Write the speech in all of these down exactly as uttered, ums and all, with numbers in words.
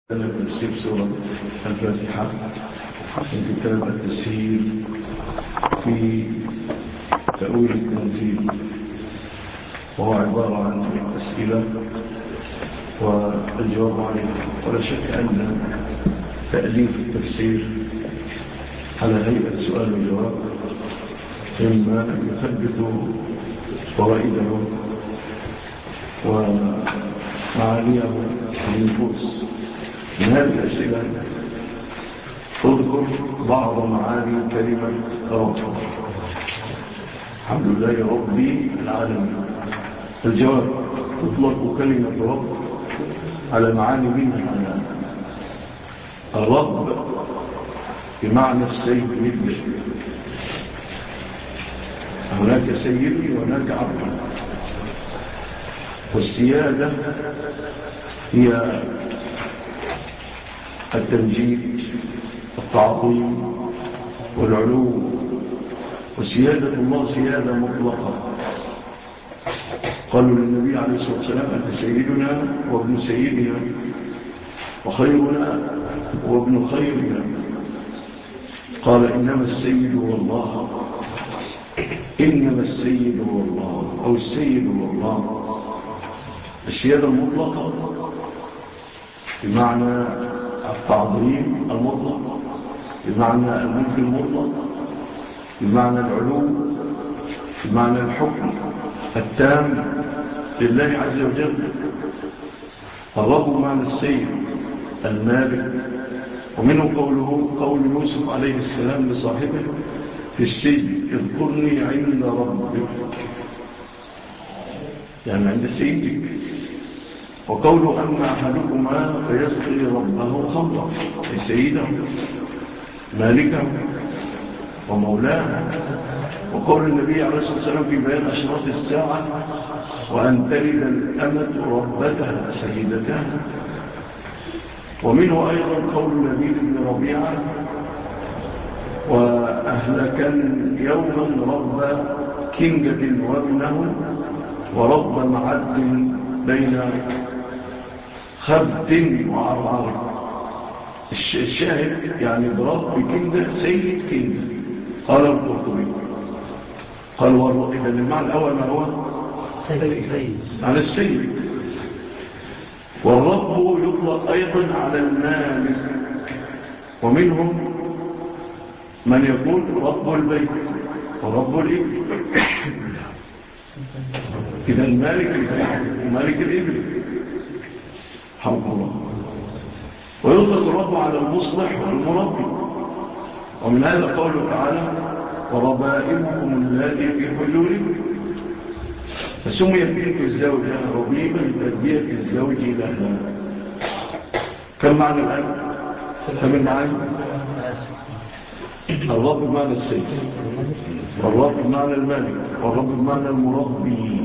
أنا تفسير سورة الفاتحة من كتاب التسهيل في تأويل التنزيل، وهو عبارة عن أسئلة والجواب عليها. ولا شك أن تأليف التفسير على هيئة سؤال وجواب مما يثبت فوائده ومعانيه في النفوس. من هذه الأسئلة أذكر بعض معاني كلمة رب. الحمد لله ربي العالمين. الجواب: تطلق كلمة رب على معاني منها. الرب بمعنى السيد، هناك سيد وهناك عبد، والسيادة هي التمجيد التعظيم والعلو، وسيادة الله سيادة مطلقة. قالوا للنبي عليه الصلاة والسلام: أنت سيدنا وابن سيدنا وخيرنا وابن خيرنا. قال: إنما السيد هو الله، إنما السيد هو الله، أو السيد هو الله. السيادة المطلقة بمعنى التعظيم المطلق، بمعنى الملك المطلق، بمعنى العلو، بمعنى الحكم التام لله عز وجل. الرب بمعنى السيد المالك. ومنه قوله قول يوسف عليه السلام لصاحبه في السجن: اذكرني عند ربك، يعني عند سيدك. وقوله: أما أحدكما فيسقي ربه خمرا، أي سيده مالكه ومولاه. وقول النبي عليه الصلاة والسلام في بيان أشراط الساعة: وأن تلد الأمة ربتها سيدتها. ومنه أيضا قول نبيل بن ربيعة: وأهلكن يوما رب كنجة وابنه ورب معد بين خبت وعرعر. الشاهد يعني برب كنجة سيد كنجة. قال القرطبي قال: إذا المعنى الأول ما هو على السيد. والرب يطلق أيضا على المالك، ومنهم من يقول رب البيت ورب الإبل. إذا المالك البيت ومالك الإبل حمد الله. ويطلق الرب على المصلح والمربي. ومن هذا قوله تعالى: وربائبكم التي في حجوركم. فسمي بنت الزوجة ربيبا لتربية الزوج لها. كم معنى الآن؟ كم المعنى؟ الرب بمعنى السيد، والرب بمعنى المالك، والرب بمعنى المربي.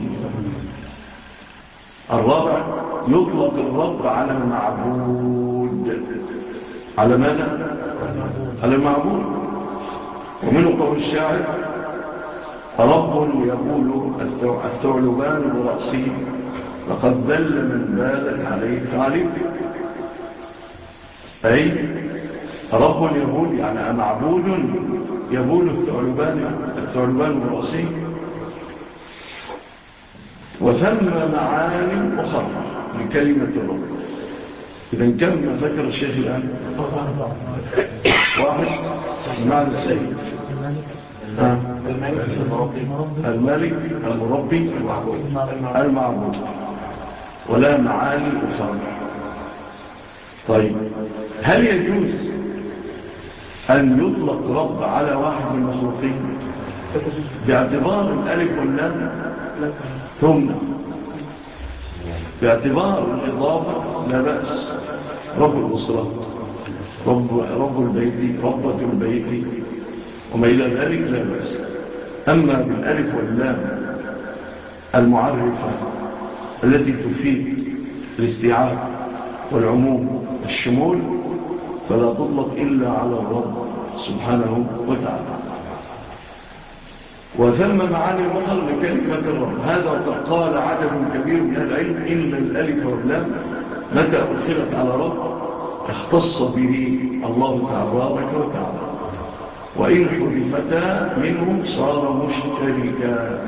الرابع: يطلق الرب على المعبود. على ماذا؟ على المعبود. ومنه قول الشاعر: رب يقول الثعلبان برأسه لقد ذل من بالت عليه ثعلب. أي رب يقول يعني معبود يقول الثعلبان الثعلبان برأسه. وثم معاني أخرى لكلمة الرب. إذن كم ذكر الشيخ الآن؟ واحد: معنى السيد، الملك المربي المعبود. ولا معاني أخرى. طيب، هل يجوز أن يطلق رب على واحد من المخلوقين باعتبار الألف واللام؟ تمنع. باعتبار الإضافة لا بأس. رب الأسرة، رب, رب البيت، ربة البيت وما إلى ذلك لا بأس. أما بالألف واللام المعرفة التي تفيد الاستيعاب والعموم والشمول فلا تطلق إلا على الرب سبحانه وتعالى. وثم معاني أخرى لكلمة الرب. هذا قال عدد كبير من العلم: إن الألف واللام متى أدخلت على رب اختص به الله تبارك وتعالى، وإن حذفتا منه صار مشتركا،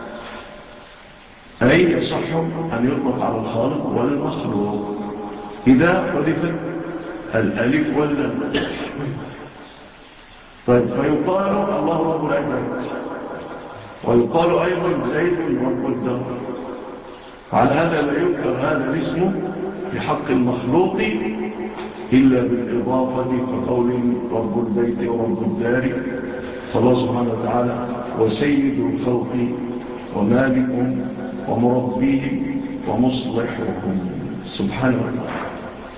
أي يصح أن يطلق على الخالق والمخلوق إذا حذفت الألف واللام. طيب، فيقال الله رب العباد، ويقال أيضا زيد رب الدار. على هذا لا يذكر هذا الاسم في حق المخلوق إلا بالإضافة، كقول رب البيت ورب الدار، فالله سبحانه وتعالى وسيد الخلق ومالكهم ومربيهم ومصلحهم سبحانه وتعالى.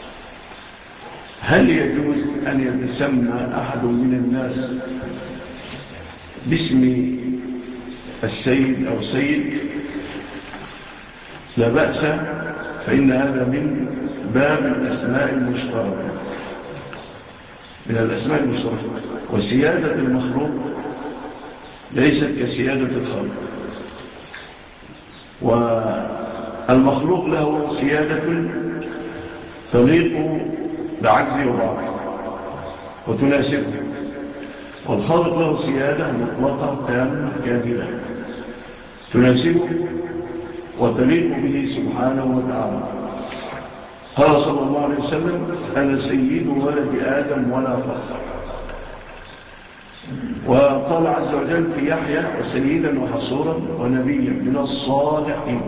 هل يجوز أن يتسمى أحد من الناس باسم السيد أو سيد؟ لا بأس، فإن هذا من باب الأسماء المشتركة، من الأسماء المشتركة. وسيادة المخلوق ليست كسيادة الخالق، والمخلوق له سيادة تليق بعجز وضعف وتناسبه، والخالق له سيادة مطلقة تامة كاملة تناسبه وتليق به سبحانه وتعالى. قال صلى الله عليه وسلم: أنا سيد ولد آدم ولا فخر. وقال عز وجل في يحيى: وسيدا وحصورا ونبيا من الصالحين.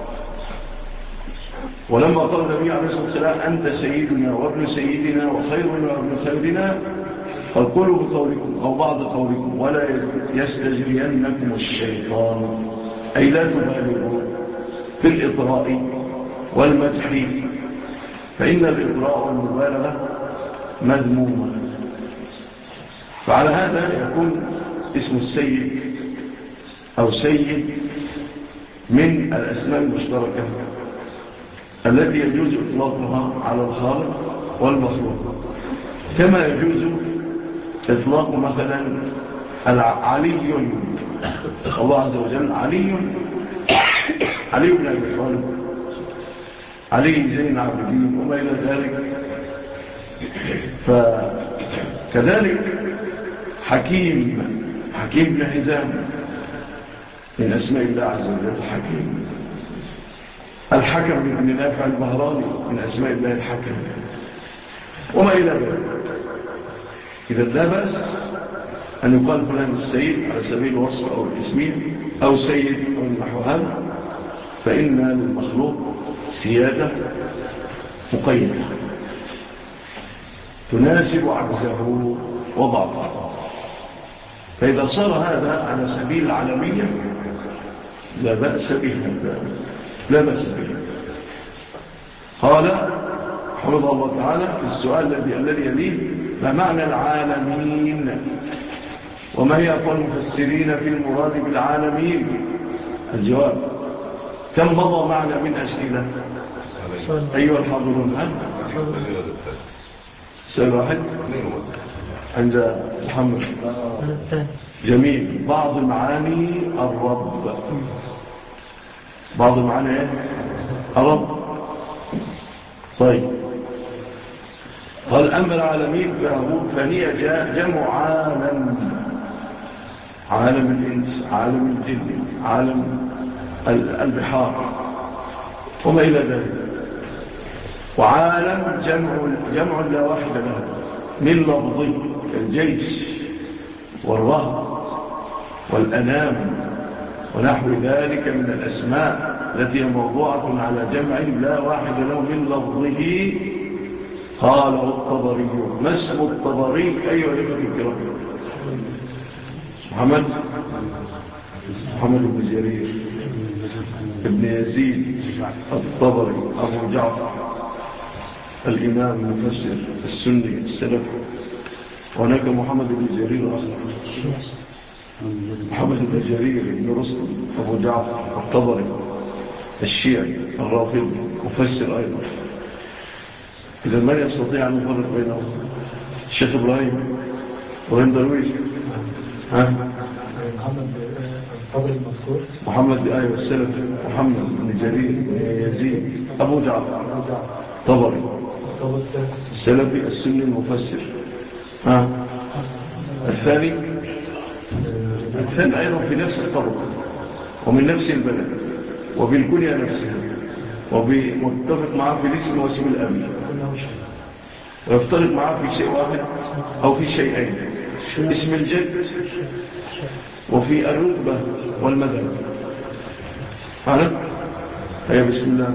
ولما قال النبي عليه الصلاة والسلام: أنت سيدنا وابن سيدنا وخيرنا وابن خيرنا، قال: قولوا بقولكم أو بعض قولكم ولا يستجرينكم الشيطان، أي لا تبالغوا في الإطراء والمدح، فإن الإطراء والمبالغة مذمومة. فعلى هذا يكون اسم السيد أو سيد من الأسماء المشتركة التي يجوز إطلاقها على الخالق والمخلوق، كما يجوز إطلاق مثلا علي، الله عز وجل علي، علي بن أبي طالب، علي زين العابدين وما إلى ذلك. فكذلك حكيم، حكيم بن حزام من أسماء الله عز وجل حكيم. الحكم بن نافع البهراني من أسماء الله الحكم، وما إلى ذلك. إذا لا بأس أن يقال فلان السيد على سبيل الوصف أو الاسمية أو سيد أو نحو هذا، فإن للمخلوق سيادة مقيدة تناسب عجزه وضعفه. فإذا صار هذا على سبيل العالمية لا بأس به، لا بأس به. قال حفظه الله تعالى في السؤال الذي الذي يليه: ما معنى العالمين؟ وما هي أقوال المفسرين في المراد بالعالمين؟ الجواب: كم مضى معنا من أسئلة أيها الحاضرون؟ هل سؤال واحد عند محمد؟ جميل. بعض معاني الرب، بعض معاني الرب. طيب، قال: أما العالمين فهي جمع عالم، عالم الإنس، عالم الجن، عالم البحار وما إلى ذلك. وعالم جمع, جمع لا واحد له من لفظي كالجيش والرهب والأنام ونحو ذلك من الأسماء التي هي موضوعة على جمع لا واحد له من لفظه. قاله الطبري. ما اسم الطبري أيها الإخوة الكرام؟ محمد محمد بن جرير ابن يزيد الطبري أبو جعفر، الإمام المفسر السني السلف. وهناك محمد بن جرير الآخر، محمد بن جرير بن رستم أبو جعفر الطبري الشيعي الرافضي مفسر أيضا. إذا من يستطيع أن يفرق بينهم؟ الشيخ إبراهيم إبراهيم درويش، ها؟ محمد الطبري المذكور، محمد آية السلف، محمد بن جرير بن يزيد أبو جعفر طبري السلفي السني المفسر. ها الثاني الثاني أيضا في نفس الطبقة ومن نفس البلد وبالكنية نفسها ومتفق معه في الاسم واسم الأبي ويفترق معه في شيء واحد أو في شيئين، اسم الجد وفي الرتبة والمذهب. عرفت؟ هيا بسم الله.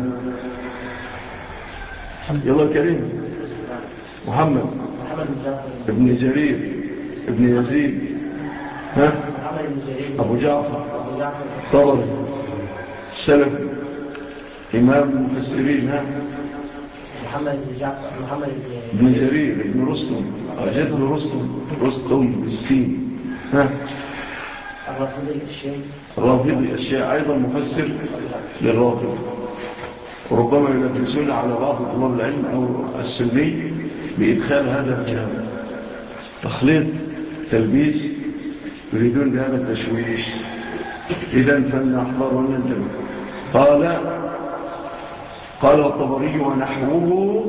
يلا كريم. محمد ابن جرير ابن يزيد ها أبو جعفر طبري السلفي إمام المفسرين. ها محمد بن جعفر محمد بن جرير ابن رستم جد رستم رستم بالسين. ها الرافضي الشيعي الرافضي الشيعي أيضا مفسر للرافض. وربما يلبسون على بعض طلاب العلم أو السني بإدخال هذا الكلام تخليط تلبيس يريدون بهذا التشويش. إذن فلنحضر وننتبه. قال قال الطبري ونحوه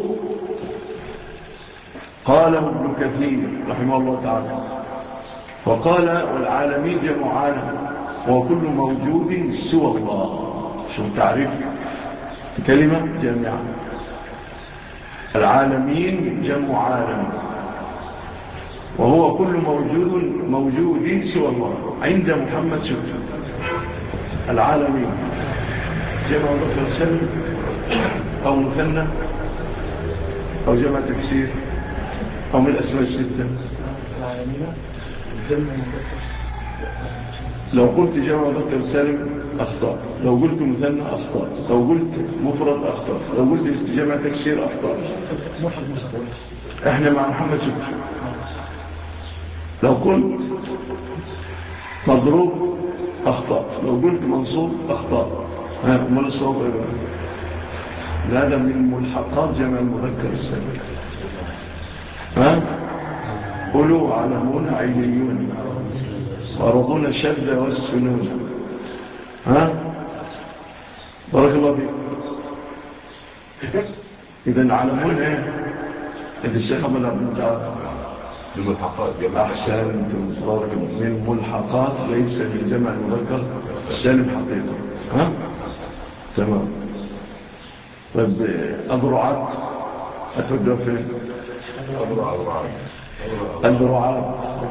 قاله ابن كثير رحمه الله تعالى. وقال والعالمين جمع عالم وكل موجود سوى الله. شو تعريف كلمة جميعا؟ العالمين جمع عالم وهو كل موجود موجود سوى الله. عند محمد شوف العالمين جمع مذكر سالم أو مثنى أو جمع تكسير أو من الأسماء الستة. لو قلت جمع مذكر سالم أخطأ، لو قلت مثنى أخطأ، لو قلت مفرد أخطأ، لو قلت جمع تكسير أخطأ. احنا مع محمد شكرا. لو قلت مضروب أخطأ، لو قلت منصوب أخطأ. ها أمال الصواب أيضا هذا من ملحقات جمع المذكر السالم. ها قلوا علمون عينيون وأرضون الشد والسنون. ها بارك الله فيك. إذن علمون ايه إذن الشيخ عبد الله بن تعالى من ملحقات جمع أحسن بارك الله. من ملحقات ليس من جمع المذكر السالم حقيقة. ها تمام. طيب أضرعات أتوجه فين؟ الضرعات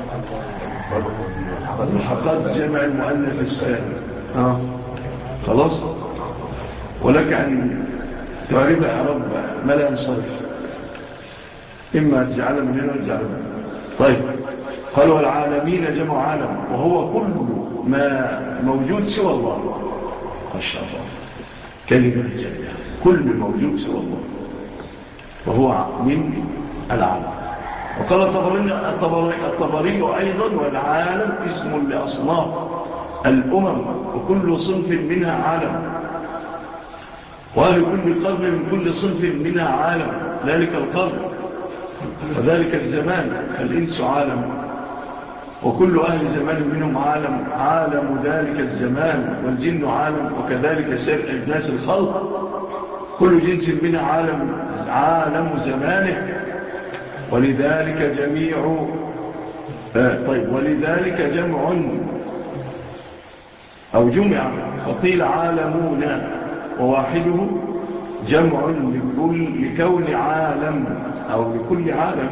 ملحقات جمع المؤنث السالم. ها خلاص. ولك أن تعرف أعراب ما لا ينصرف، إما تجعل من هنا وتجعل من هنا. طيب قالوا العالمين جمع عالم وهو كل ما موجود سوى الله. ما شاء الله كلمة جميلة. كل موجود سوى الله وهو من العالم. وقال الطبري, الطبري, الطبري أيضا والعالم اسم لأصناف الأمم وكل صنف منها عالم، وأهل كل قرن من كل صنف منها عالم. ذلك القرن وذلك الزمان الإنس عالم وكل أهل زمان منهم عالم عالم ذلك الزمان، والجن عالم وكذلك سائر أجناس الخلق كل جنس منها عالم عالم زمانه. ولذلك جميع آه طيب ولذلك جمع أو جمع فقيل عالمون وواحده جمع لكل لكون عالم أو لكل عالم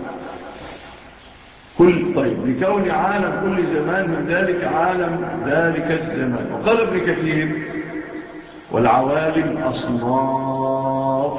كل طيب لكون عالم كل زمان من ذلك عالم ذلك الزمان. وقال ابن كثير والعوالم أصناف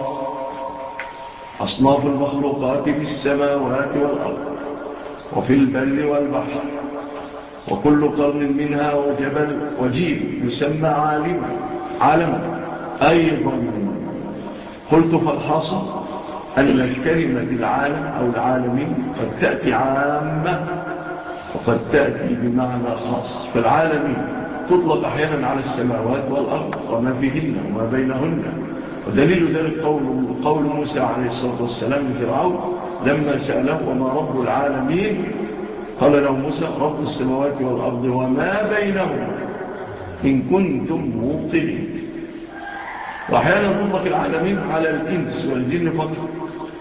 أصناف المخلوقات في السماوات والأرض وفي البر والبحر وكل قرن منها وجبل وجيل يسمى عالم عالم أيضا. قلت فالحاصل أن الكلمة العالم أو العالمين قد تأتي عامة وقد تأتي بمعنى خاص. فالعالمين تطلق أحيانا على السماوات والأرض وما فيهن وما بينهن. ودليل ذلك قول, قول موسى عليه الصلاة والسلام لفرعون لما سأله وما رب العالمين قال له موسى رب السماوات والأرض وما بينهما إن كنتم موقنين. وأحيانا تطلق العالمين على الإنس والجن فقط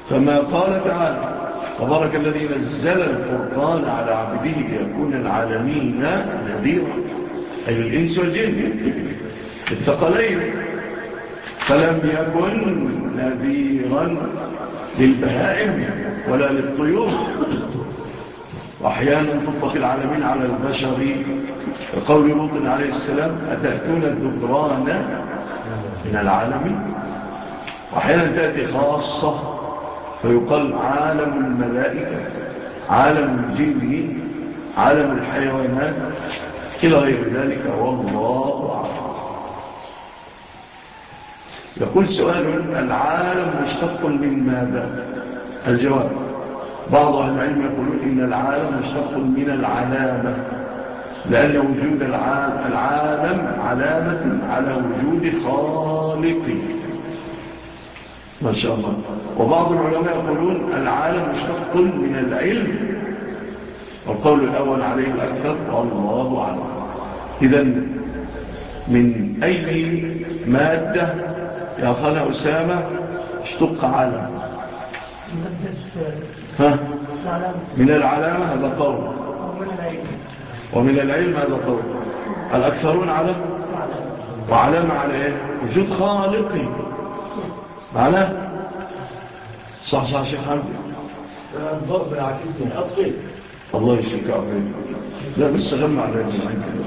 فما قال تعالى تبارك الذي نزل الفرقان على عبده ليكون العالمين نذيرا، أي الإنس والجن الثقلين، فلم يكن نذيرا للبهائم ولا للطيور. وأحيانا تطلق العالمين على البشر، قول لوط عليه السلام أتأتون الذكران من العالمين. وأحيانا تأتي خاصة فيقال عالم الملائكة، عالم الجن، عالم الحيوانات، إلى غير ذلك، والله أعلم. يقول سؤال: العالم مشتق من ماذا؟ الجواب: بعض أهل العلم يقولون إن العالم مشتق من العلامة، لأن وجود العالم علامة على وجود خالق، ما شاء الله. وبعض العلماء يقولون العالم مشتق من العلم، والقول الأول عليه الأكثر، والله أعلم. إذن من أي مادة يا خالة أسامة اشتق عالم؟ ها؟ من العلامة هذا قول، ومن العلم هذا قول. الأكثرون علم وعلامة على إيه؟ وجود خالقي معناه. صح صح شيخ حمد. الضرب العكس من أطفال. الله يشفيك عافيك. لا بس غمى على الجمعين كده.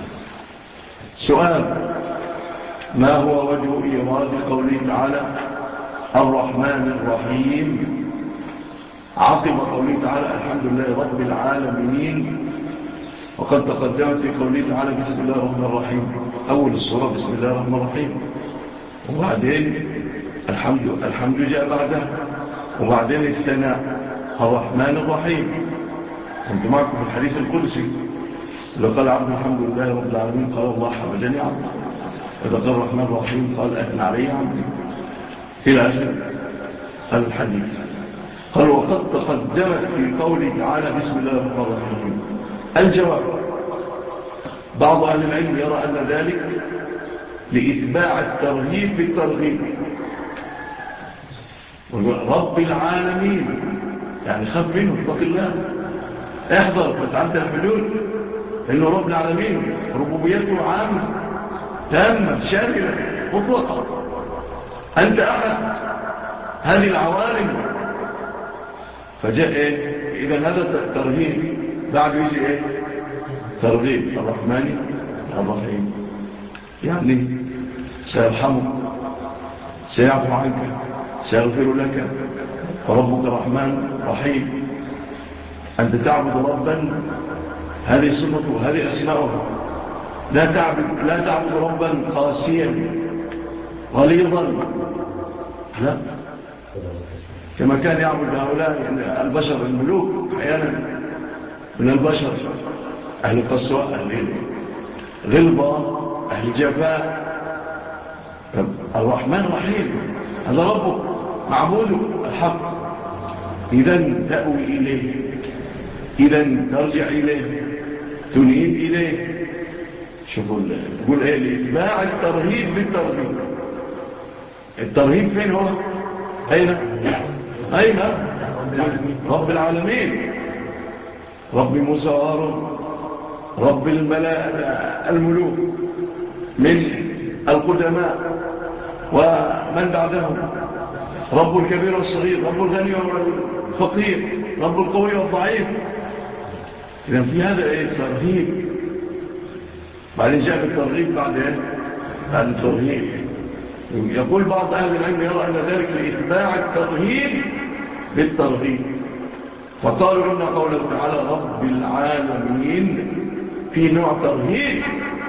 سؤال: ما هو وجه إيراد قوله تعالى الرحمن الرحيم عقب قوله تعالى الحمد لله رب العالمين؟ وقد تقدمت في قوله تعالى بسم الله الرحمن الرحيم، أول السورة بسم الله الرحمن الرحيم، وبعدين الحمد الحمد جاء بعده، وبعدين الثناء الرحمن الرحيم. كنت معكم في الحديث القدسي لو قال عبد الحمد لله رب العالمين قال الله حمدني عبد، إذا قال الرحمن الرحيم قال أثنى علي عبد، إلى آخر الحديث. قال: وقد تقدمت في قوله تعالى بسم الله الرحمن الرحيم. الجواب: بعض أهل العلم يرى أن ذلك لإتباع الترهيب بالترغيب. رب العالمين يعني خف منه، اتق الله، احضر فتعمت الحلول، إنه رب العالمين ربوبيته عامة تامة شاملة مطلقة، أنت أحد هذه العوالم. فجاء إيه؟ إذا هذا الترهيب بعد يجي إيه؟ ترغيب الرحمن الرحيم، يعني سيرحمك، سيعفو عنك، سيغفر لك، فربك رحمن رحيم. أنت تعبد ربا، هذه صفته وهذه أسماؤه. لا تعبد, لا تعبد ربا قاسيا غليظا، لا، كما كان يعبد هؤلاء البشر الملوك أحيانا من البشر، أهل القسوة، أهل غلبة، أهل جفاء. الرحمن رحيم، هذا ربك معبوده الحق، إذن تأوي إليه، إذن ترجع إليه، تنيب إليه. شوفوا يقول إيه؟ لإتباع الترهيب بالترهيب. الترهيب فين هو؟ أين؟ أين؟ رب العالمين، رب موسى وهارون، رب الملوك من القدماء ومن بعدهم، رب الكبير والصغير، رب الغني والفقير، رب القوي والضعيف. إذن في هذا إيه؟ الترهيب. بعدين جاء الترغيب بعد إيه؟ بعد الترهيب. يقول بعض أهل العلم يرى أن ذلك لإتباع الترهيب بالترغيب، فقالوا إن قوله تعالى رب العالمين في نوع ترهيب،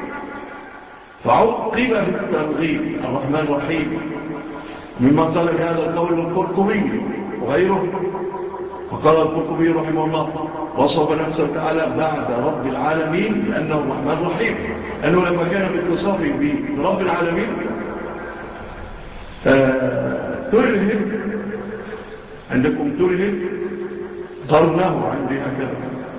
فعقب بالترغيب الرحمن الرحيم. مما قال بهذا القول القرطبي وغيره. وقال القرطبي رحمه الله وصف نفسه تعالى بعد رب العالمين لأنه الرحمن الرحيم، أنه لما كان باتصافه برب العالمين آه ترهب، عندكم ترهب قرنه، عندي هكذا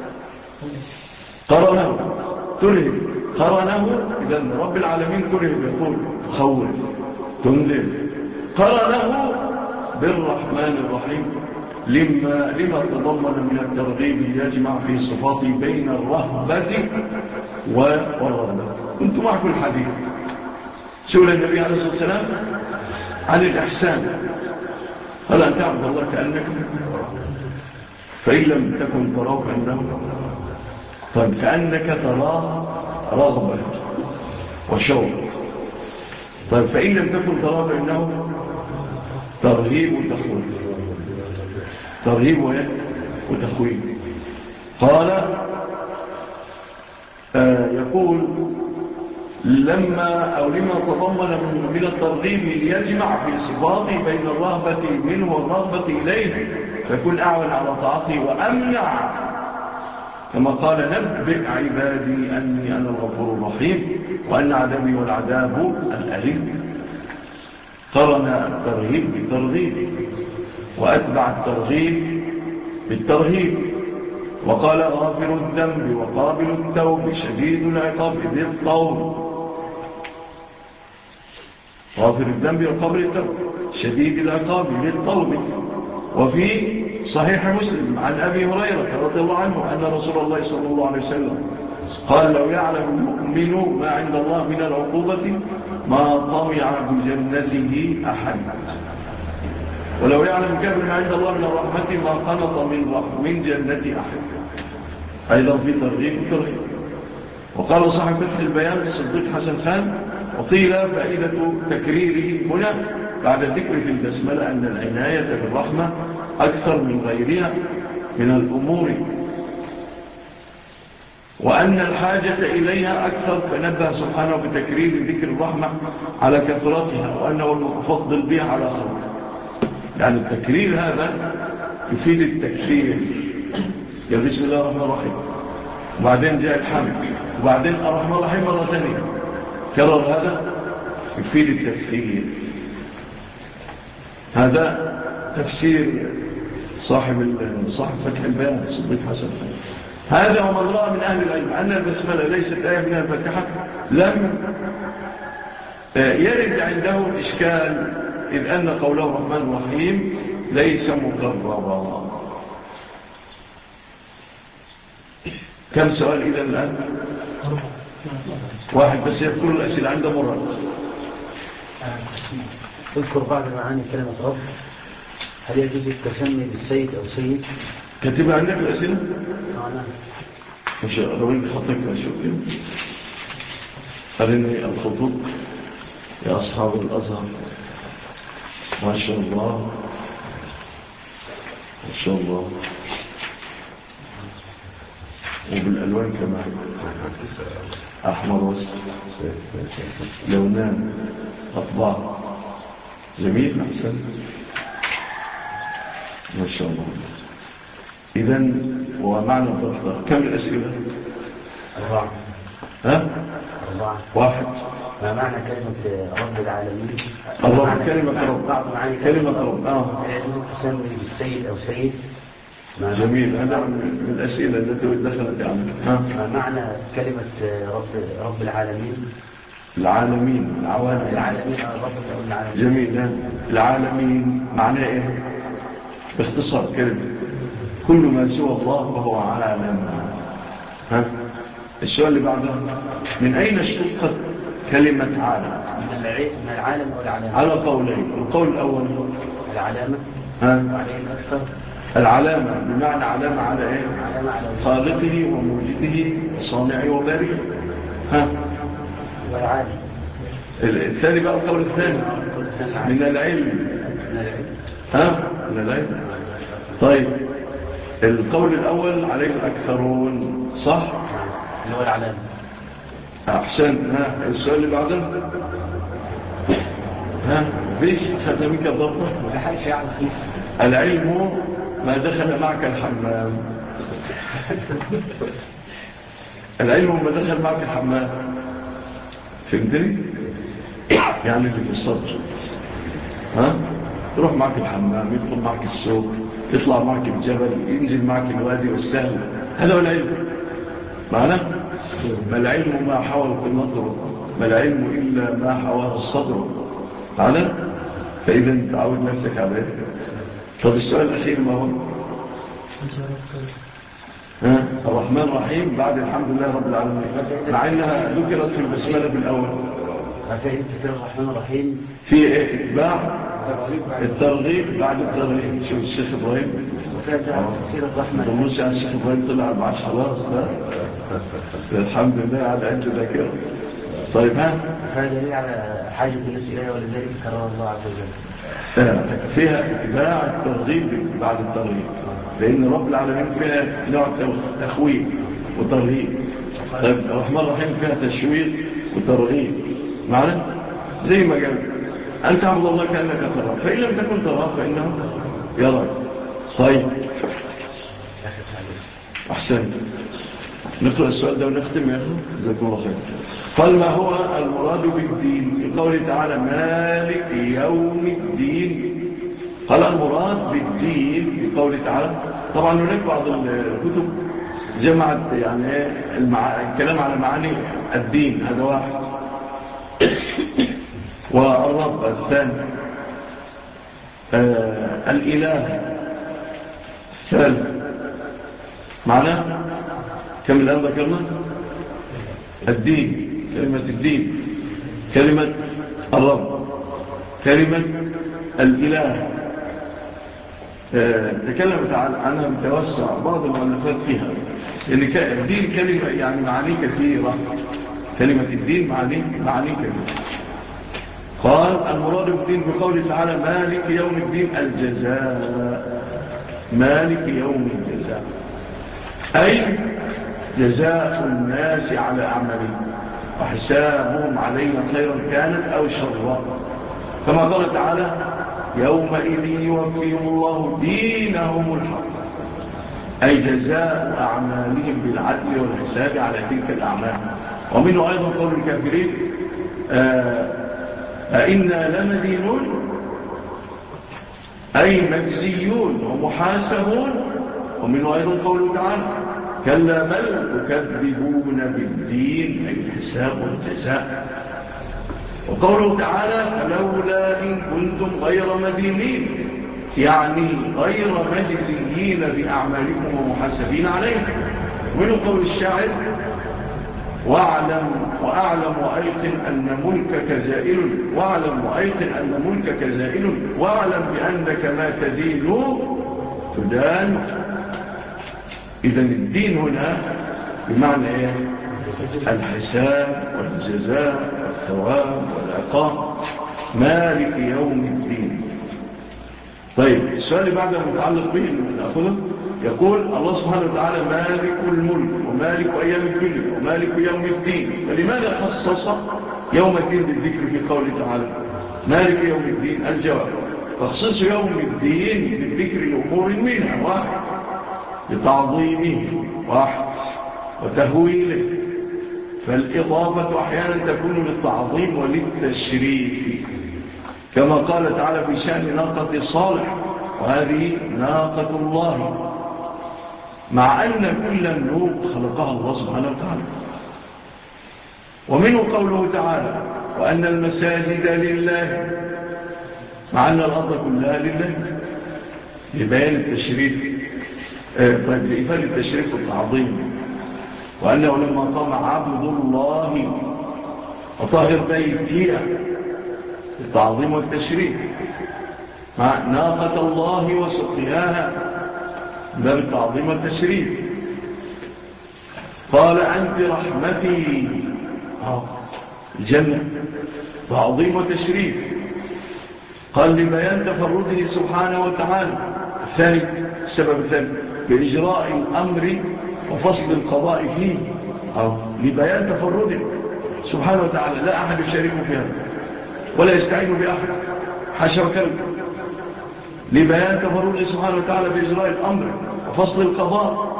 قرنه ترهب قرنه. إذن رب العالمين ترهب، يقول خوف تنذر، قرنه بالرحمن الرحيم لما, لما تضمن من الترغيب يجمع في صفات بين الرهبة والرهبة. كنت معكم الحديث سئل النبي عليه الصلاة والسلام عن الإحسان هل أن تعبد الله كأنك فإن لم تكن تراه كأنه طيب كأنك تراه رغبة وشوق طيب فإن لم تكن تراه فإنه ترهيب وتخويف ترهيب وتخويف قال آه يقول لما أو لما تضمن من الترغيب ليجمع في صفات بين الرهبة منه والرغبة إليه فيكون أعون على طاعته وأمنع كما قال نبئ عبادي أني أنا الغفور الرحيم وأن عذابي والعذاب الأليم. قرن الترغيب بالترغيب وأتبع الترغيب بالترهيب وقال غافر الذنب وقابل التوب شديد العقاب ذي الطول غافر الذنب وقابل التوب شديد العقاب ذي الطول. وفي صحيح مسلم عن أبي هريرة رضي الله عنه أن رسول الله صلى الله عليه وسلم قال لو يعلم المؤمن ما عند الله من العقوبة ما طمع بجنته أحد ولو يعلم كافر ما عند الله من الرحمة ما قنط من من جنة أحد. أيضا في ترغيب وترهيب. وقال صاحب فتح البيان الصديق حسن خان وقيل فائدة تكريره هنا بعد ذكر في البسملة أن العناية بالرحمة أكثر من غيرها من الأمور وأن الحاجة إليها أكثر فنبه سبحانه بتكرير ذكر الرحمة على كثرتها وأنه المتفضل بها على خلقه. يعني التكرير هذا يفيد التكرير يا بسم الله الرحمن الرحيم وبعدين جاء الحمد وبعدين الرحمن الرحيم مرة ثانية كرر هذا يفيد التكرير. هذا تفسير صاحب صاحب فتح البيان الصديق حسن. هذا ومن رأى من أهل العلم أن البسملة ليست آية من الفاتحة لم يرد عنده إشكال إذ أن قوله الرحمن الرحيم ليس مكررا. كم سؤال إذا الآن؟ واحد بس يذكر الأسئلة عنده مرة. اذكر بعض معاني كلمة رب. هل يجوز التسمي بالسيد أو سيد؟ كتبها عندك الأسئلة؟ نعم. مش رويك خطك أشوف كده. أرني الخطوط يا أصحاب الأزهر. ما شاء الله ما شاء الله وبالألوان كمان أحمر واسود لونان أطباع جميل أحسن ما شاء الله. إذن ومعنى الضغط كم الأسئلة؟ أربعة. ها؟ أربعة. واحد. ما معنى كلمة رب العالمين؟ الله كلمة رب. بعض معاني كلمة رب. آه. يجوز التسمي بالسيد أو سيد. جميل. هذا من الأسئلة التي دخلت عنك. ها؟ ما معنى كلمة رب رب العالمين؟ العالمين العوالم. العالمين رب العالمين. جميل. العالمين معناه إيه؟ باختصار كلمة كل ما سوى الله وهو عالم. ها؟ السؤال اللي بعده من أين اشتقت كلمة عالم؟ من العالم أو العلامة؟ على قولين. القول الأول العلامة. ها؟ وعليه الأكثر العلامة بمعنى علامة على إيه؟ علامة على خالقه وموجده وصانعه وبارئه. ها؟ والعالم. الثاني بقى القول الثاني من العلم. من العلم. ها؟ من العلم. طيب القول الأول عليه الأكثرون صح؟ اللي هو العلامة. أحسن. ها السؤال اللي بعده ها فيش خدنا منك الضبطة ولا حاجة يعني خيف. العلم ما دخل معك الحمام. العلم ما دخل معك الحمام فهمتني؟ يعني اللي في الصدر ها تروح معك الحمام يدخل معك السوق يطلع معك الجبل ينزل معك الوادي والسهل. هذا هو العلم معنا. ما العلم ما حوى القنطر ما العلم إلا ما حواه الصدر معنا. فإذا تعود نفسك عليه. طب السؤال الأخير ما هو؟ ها؟ الرحمن الرحيم بعد الحمد لله رب العالمين، مع أنها ذكرت في البسملة بالأول. فإن تفسير الرحمن الرحيم في اتباع الترغيب بعد الترغيب. شوف الشيخ إبراهيم تفسير الرحمن ضمنوش عن الشيخ إبراهيم طلع البعش خلاص ده الحمد لله على أنت ذاكرة. طيب ها؟ هذا دليل على حاجة الناس إليه ولذلك كرر الله عز وجل فيها اتباع الترغيب بعد الترغيب، لأن رب العالمين فيها نوع تخويف وترغيب. طيب الرحمن الرحيم فيها تشويق وترغيب معنا زي ما قال أن تعبد الله كأنك تراه، فإن لم تكن تراه فإنه يراك. طيب أحسن، نقرأ السؤال ده ونختم يا أخي جزاكم الله خير. قال ما هو المراد بالدين في قوله تعالى مالك يوم الدين؟ قال المراد بالدين في قوله تعالى، طبعا هناك بعض الكتب جمعت يعني المع... الكلام على معاني الدين هذا واحد، والرب الثاني، آه الإله الثالث. معناه كم الآن ذكرنا؟ الدين، كلمة الدين، كلمة الرب، كلمة الإله. آه تكلمت عنها بتوسع بعض المؤلفات فيها، لأن الدين كلمة يعني معاني كثيرة، كلمة الدين معاني معاني كثيرة. قال المراد بالدين بقوله تعالى مالك يوم الدين الجزاء، مالك يوم الجزاء أي جزاء الناس على أعمالهم وحسابهم علينا خيرا كانت أو شرا، كما قال تعالى يومئذ يوفيهم الله دينهم الحق، أي جزاء أعمالهم بالعدل والحساب على تلك الأعمال. ومنه أيضا قول الكافرين أئنا لمدينون أي مجزيون ومحاسبون. ومنه أيضا قوله تعالى كلا بل تكذبون بالدين أي الحساب والجزاء. وقوله تعالى فلولا إن كنتم غير مدينين يعني غير مجزيين بأعمالكم ومحاسبين عليهم. ومنه قول الشاعر واعلم وأعلم وأيقن أن ملكك زائل، واعلم وأيقن أن ملكك زائل، واعلم بأنك ما تدين تدان. إذن الدين هنا بمعنى إيه؟ الحساب والجزاء والثواب والعقاب، مالك يوم الدين. طيب السؤال اللي بعده متعلق به نأخذه، يقول الله سبحانه وتعالى مالك الملك ومالك أيام الدنيا ومالك يوم الدين، فلماذا خصص يوم الدين بالذكر في قوله تعالى مالك يوم الدين؟ الجواب تخصيص يوم الدين بالذكر لأمور منها واحد لتعظيمه واحد وتهويله، فالإضافة أحيانا تكون للتعظيم وللتشريف، كما قال تعالى في شأن ناقة صالح وهذه ناقة الله، مع أن كل النوق خلقها الله سبحانه وتعالى. ومنه قوله تعالى وأن المساجد لله، مع أن الأرض كلها لله، لبيان التشريف طيب لإفادة التشريف والتعظيم. وأنه لما قام عبد الله وطاهر بيتي التعظيم والتشريف، مع ناقة الله وسقياها باب التعظيم والتشريف. قال أنت رحمتي الجنة تعظيم وتشريف. قال لبيان تفرده سبحانه وتعالى. الثاني السبب الثاني بإجراء الأمر وفصل القضاء فيه، أو لبيان تفرده سبحانه وتعالى لا أحد يشاركه في هذا ولا يستعين بأحد حاشا وكلب، لبيان تفرده سبحانه وتعالى بإجراء الأمر وفصل القضاء.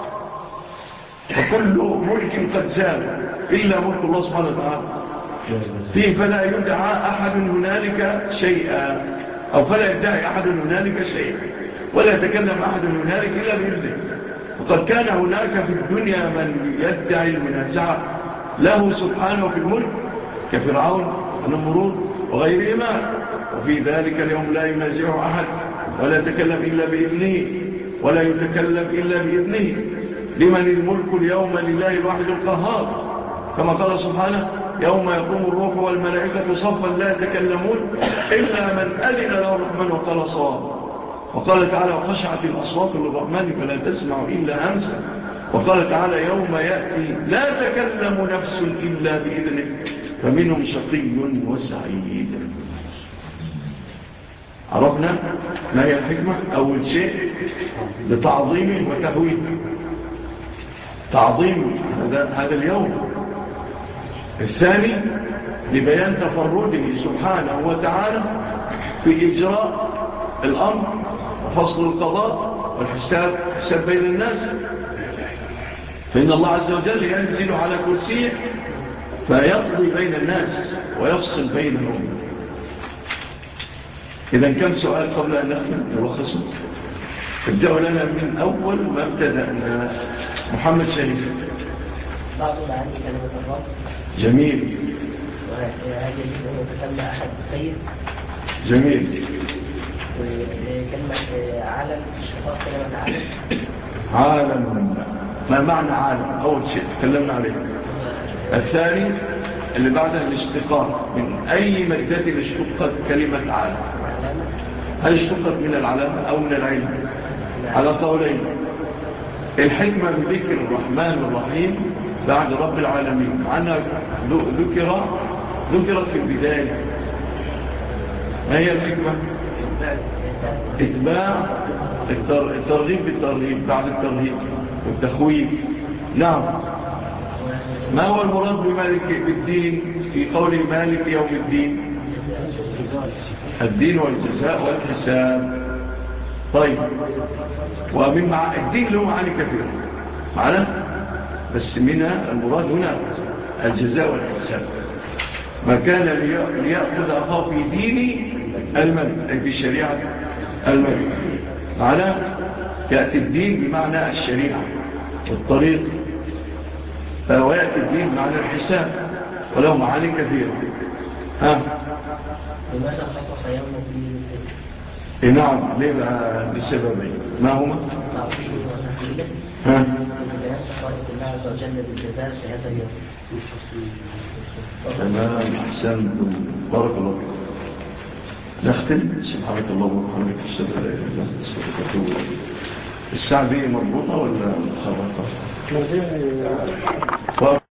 فكل ملك قد زال إلا ملك الله سبحانه وتعالى فيه، فلا يدعى أحد هنالك شيئا، أو فلا يدعي أحد هنالك شيئا، ولا يتكلم أحد هنالك إلا بإذنه. وقد كان هناك في الدنيا من يدعي المنازعة له سبحانه في الملك كفرعون ونمرود وغيرهما، وفي ذلك اليوم لا ينازع أحد ولا يتكلم إلا بإذنه ولا يتكلم إلا بإذنه. لمن الملك اليوم؟ لله الواحد القهار، كما قال سبحانه يوم يقوم الروح والملائكة صفا لا يتكلمون إلا من أذن له الرحمن وقال صواب. وقال تعالى وخشعت الأصوات للرحمن فلا تسمع إلا همسا. وقال تعالى يوم يأتي لا تكلم نفس إلا بإذنه فمنهم شقي وسعيد. عرفنا ما هي الحكمة؟ أول شيء لتعظيمه وتهويده، تعظيم هذا, هذا اليوم. الثاني لبيان تفرده سبحانه وتعالى في إجراء الأمر وفصل القضاء والحساب حساب بين الناس. فإن الله عز وجل ينزل على كرسيه فيقضي بين الناس ويفصل بينهم. إذا كان سؤال قبل أن نختم نلخصه. ابدأوا لنا من أول ما ابتدأنا. محمد شريف. بعض معاني كلمة الرب. جميل. وهذه يتسمى أحد السيد. جميل. وكلمة عالم، اشتقاق كلمة عالم. عالم، ما معنى عالم؟ أول شيء تكلمنا عليه. الثاني اللي بعدها الاشتقاق، من أي مادة اشتقت كلمة عالم؟ هل اشتقت من العلامة أو من العلم؟ على قولين. الحكمة بذكر الرحمن الرحيم بعد رب العالمين، معنى ذكر ذكرت في البداية. ما هي الحكمة؟ اتباع الترغيب بالترغيب بعد الترهيب والتخويف. نعم. ما هو المراد بمالك بالدين في قول مالك يوم الدين؟ الدين والجزاء والحساب. طيب، ومن مع الدين له معاني كثيرة معنا، بس منها المراد هنا الجزاء والحساب. ما كان ليأخذ أخاه في دين الملك أي في شريعة الملك. معنا يأتي الدين بمعنى الشريعة والطريق، ويأتي الدين بمعنى الحساب، وله معاني كثيرة. ها لماذا خصص يوم الدين؟ إيه نعم، ليه بقى؟ لسببين. ما هما؟ تعظيم ونحوية. ها بيان تفرق الله عز وجل بالجزاء في هذا اليوم. تمام، أحسنتم، بارك الله فيكم. نختم. سبحانك اللهم وبحمدك اشهد ان لا اله الا انت استغفرك واتوب اليك. الساعه دي مربوطه ولا متخرطه؟